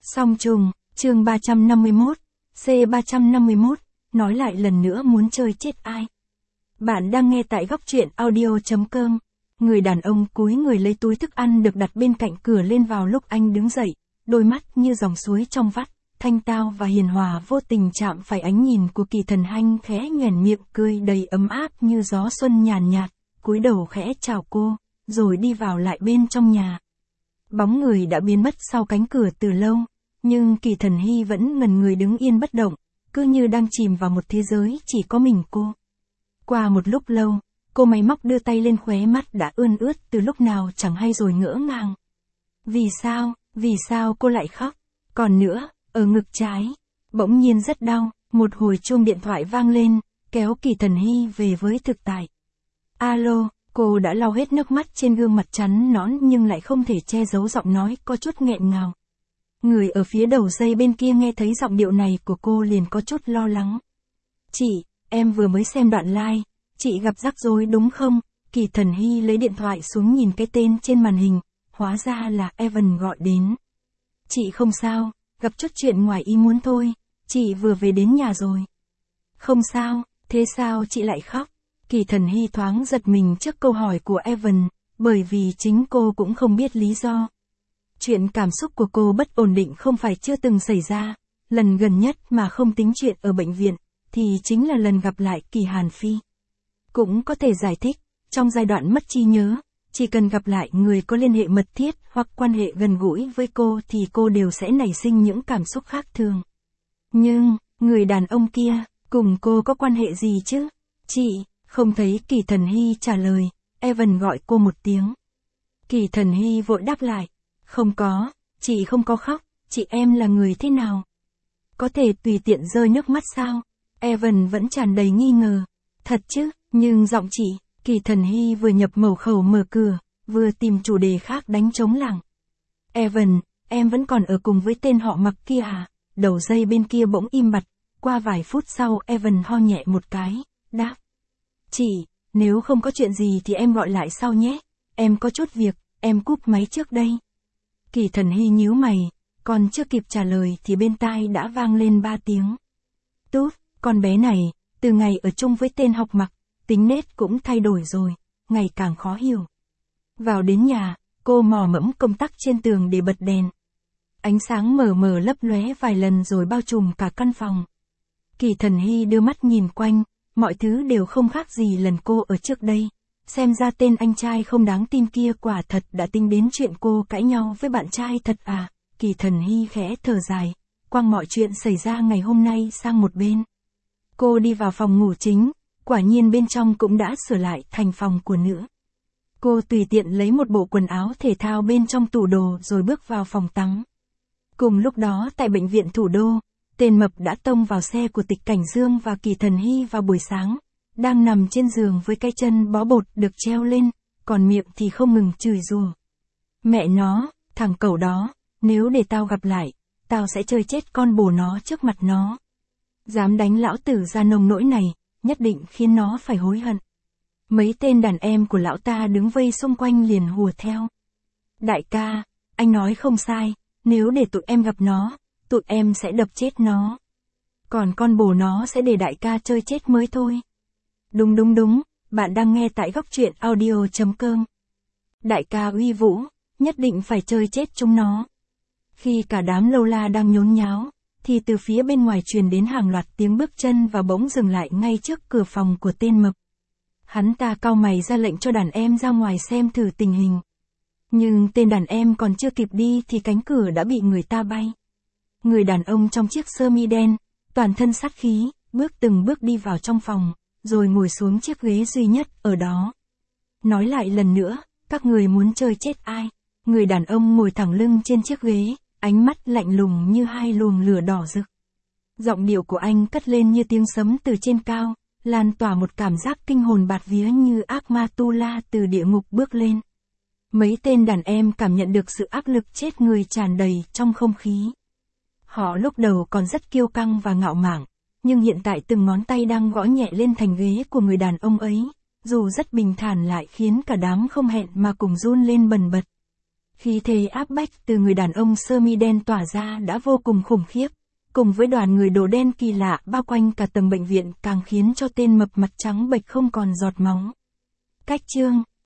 Song trùng, chương 351, C351, nói lại lần nữa muốn chơi chết ai. Bạn đang nghe tại góc truyện audio.com. Người đàn ông cúi người lấy túi thức ăn được đặt bên cạnh cửa lên vào lúc anh đứng dậy, đôi mắt như dòng suối trong vắt, thanh tao và hiền hòa vô tình chạm phải ánh nhìn của Kỳ Thần Hanh khẽ nhoẻn miệng cười đầy ấm áp như gió xuân nhàn nhạt, cúi đầu khẽ chào cô, rồi đi vào lại bên trong nhà. Bóng người đã biến mất sau cánh cửa từ lâu, nhưng Kỳ Thần Hy vẫn ngần người đứng yên bất động, cứ như đang chìm vào một thế giới chỉ có mình cô. Qua một lúc lâu, cô máy móc đưa tay lên khóe mắt đã ươn ướt từ lúc nào chẳng hay rồi ngỡ ngàng. Vì sao cô lại khóc? Còn nữa, ở ngực trái, bỗng nhiên rất đau, một hồi chuông điện thoại vang lên, kéo Kỳ Thần Hy về với thực tại. Alo, cô đã lau hết nước mắt trên gương mặt trắng nõn nhưng lại không thể che giấu giọng nói có chút nghẹn ngào. Người ở phía đầu dây bên kia nghe thấy giọng điệu này của cô liền có chút lo lắng. Chị, em vừa mới xem đoạn live, chị gặp rắc rối đúng không? Kỳ Thần Hy lấy điện thoại xuống nhìn cái tên trên màn hình, hóa ra là Evan gọi đến. Chị không sao, gặp chút chuyện ngoài ý muốn thôi, chị vừa về đến nhà rồi. Không sao, thế sao chị lại khóc? Kỳ Thần Hy thoáng giật mình trước câu hỏi của Evan, bởi vì chính cô cũng không biết lý do. Chuyện cảm xúc của cô bất ổn định không phải chưa từng xảy ra, lần gần nhất mà không tính chuyện ở bệnh viện, thì chính là lần gặp lại Kỳ Hàn Phi. Cũng có thể giải thích, trong giai đoạn mất trí nhớ, chỉ cần gặp lại người có liên hệ mật thiết hoặc quan hệ gần gũi với cô thì cô đều sẽ nảy sinh những cảm xúc khác thường. Nhưng, người đàn ông kia, cùng cô có quan hệ gì chứ? Chị, không thấy Kỳ Thần Hy trả lời, Evan gọi cô một tiếng. Kỳ Thần Hy vội đáp lại, không có, chị không có khóc, chị em là người thế nào? Có thể tùy tiện rơi nước mắt sao? Evan vẫn tràn đầy nghi ngờ. Thật chứ, nhưng giọng chị, Kỳ Thần Hy vừa nhập mẩu khẩu mở cửa, vừa tìm chủ đề khác đánh trống lảng. Evan, em vẫn còn ở cùng với tên họ Mặc kia à? Đầu dây bên kia bỗng im bặt, qua vài phút sau Evan ho nhẹ một cái, đáp. Chị, nếu không có chuyện gì thì em gọi lại sau nhé, em có chút việc, em cúp máy trước đây. Kỳ Thần Hy nhíu mày, còn chưa kịp trả lời thì bên tai đã vang lên 3 tiếng. Tút, con bé này, từ ngày ở chung với tên học Mặc, tính nết cũng thay đổi rồi, ngày càng khó hiểu. Vào đến nhà, cô mò mẫm công tắc trên tường để bật đèn. Ánh sáng mờ mờ lấp lóe vài lần rồi bao trùm cả căn phòng. Kỳ Thần Hy đưa mắt nhìn quanh, mọi thứ đều không khác gì lần cô ở trước đây. Xem ra tên anh trai không đáng tin kia quả thật đã tính đến chuyện cô cãi nhau với bạn trai thật à. Kỳ Thần Hy khẽ thở dài, quăng mọi chuyện xảy ra ngày hôm nay sang một bên. Cô đi vào phòng ngủ chính, quả nhiên bên trong cũng đã sửa lại thành phòng của nữ. Cô tùy tiện lấy một bộ quần áo thể thao bên trong tủ đồ rồi bước vào phòng tắm. Cùng lúc đó tại bệnh viện Thủ đô, tên Mập đã tông vào xe của Tịch Cảnh Dương và Kỳ Thần Hy vào buổi sáng, đang nằm trên giường với cái chân bó bột được treo lên, còn miệng thì không ngừng chửi rủa. Mẹ nó, thằng cẩu đó, nếu để tao gặp lại, tao sẽ chơi chết con bồ nó trước mặt nó. Dám đánh lão tử ra nông nỗi này, nhất định khiến nó phải hối hận. Mấy tên đàn em của lão ta đứng vây xung quanh liền hùa theo. Đại ca, anh nói không sai, nếu để tụi em gặp nó, tụi em sẽ đập chết nó. Còn con bồ nó sẽ để đại ca chơi chết mới thôi. Đúng, bạn đang nghe tại góc truyện audio.com. Đại ca uy vũ, nhất định phải chơi chết chúng nó. Khi cả đám lâu la đang nhốn nháo, thì từ phía bên ngoài truyền đến hàng loạt tiếng bước chân và bỗng dừng lại ngay trước cửa phòng của tên Mập. Hắn ta cau mày ra lệnh cho đàn em ra ngoài xem thử tình hình. Nhưng tên đàn em còn chưa kịp đi thì cánh cửa đã bị người ta bay. Người đàn ông trong chiếc sơ mi đen, toàn thân sát khí, từng bước đi vào trong phòng, rồi ngồi xuống chiếc ghế duy nhất ở đó. Nói lại lần nữa, các người muốn chơi chết ai? Người đàn ông ngồi thẳng lưng trên chiếc ghế, ánh mắt lạnh lùng như hai luồng lửa đỏ rực. Giọng điệu của anh cất lên như tiếng sấm từ trên cao, lan tỏa một cảm giác kinh hồn bạt vía như ác ma tu la từ địa ngục bước lên. Mấy tên đàn em cảm nhận được sự áp lực chết người tràn đầy trong không khí. Họ lúc đầu còn rất kiêu căng và ngạo mạn, nhưng hiện tại từng ngón tay đang gõ nhẹ lên thành ghế của người đàn ông ấy, dù rất bình thản lại khiến cả đám không hẹn mà cùng run lên bần bật. Khí thế áp bách từ người đàn ông sơ mi đen tỏa ra đã vô cùng khủng khiếp, cùng với đoàn người đồ đen kỳ lạ bao quanh cả tầng bệnh viện càng khiến cho tên mập mặt trắng bệch không còn giọt máu. Cách chương